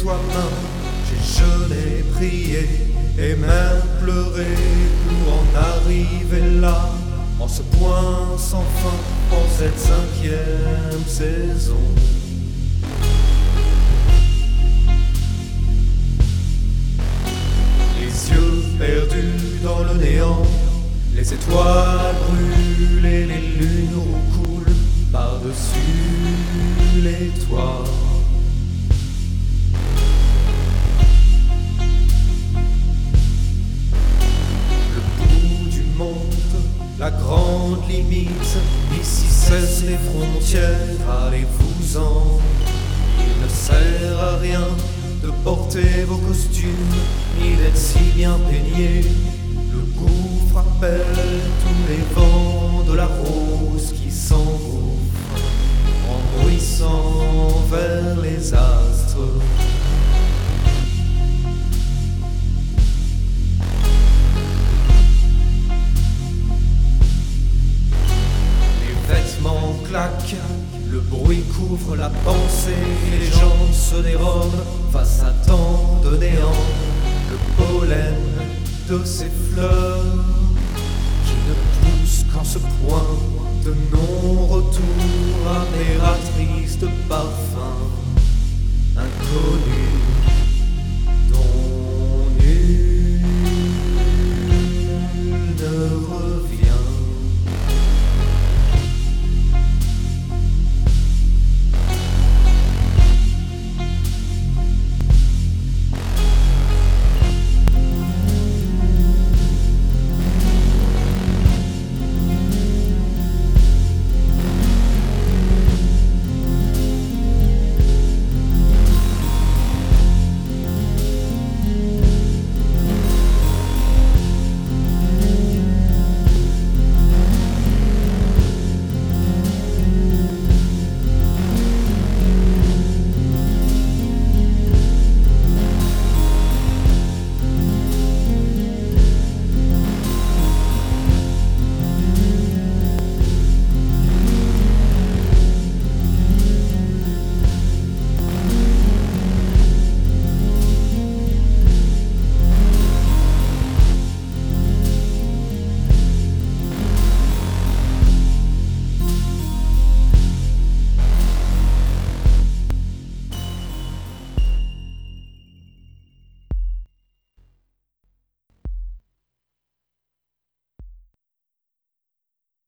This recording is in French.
main, j'ai jeûné, prié et même pleuré pour en arriver là, en ce point sans fin, en cette 5e saison. Les yeux perdus dans le néant, les étoiles brûlent et les lunes roucoulent par-dessus les toits. La grande limite, ici cessent les frontières, allez-vous-en. Il ne sert à rien de porter vos costumes, ni d'être si bien peignés. Le gouffre appelle tous les vents de la rose qui s'engouffrent en bruissant vers les astres. Claque, le bruit couvre la pensée, les gens se dérobent face à tant de néant. Le pollen de ces fleurs